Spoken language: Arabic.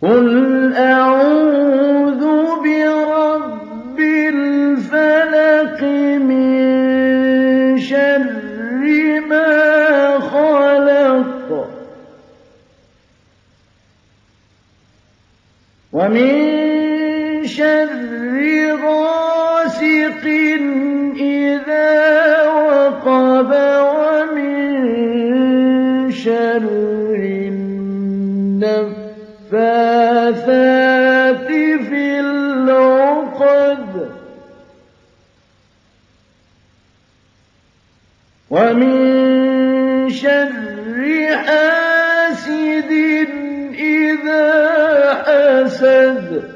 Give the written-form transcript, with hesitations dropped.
قُلْ أَعُوذُ بِرَبِّ الْفَلَقِ مِن شَرِّ مَا خَلَقَ وَمِن شَرِّ غَاسِقٍ إِذَا وَقَبَ وَمِن شَرِّ النَّفَّاثَاتِ فِي الْعُقَدِ وَمِن شَرِّ حَاسِدٍ إِذَا حَسَدَ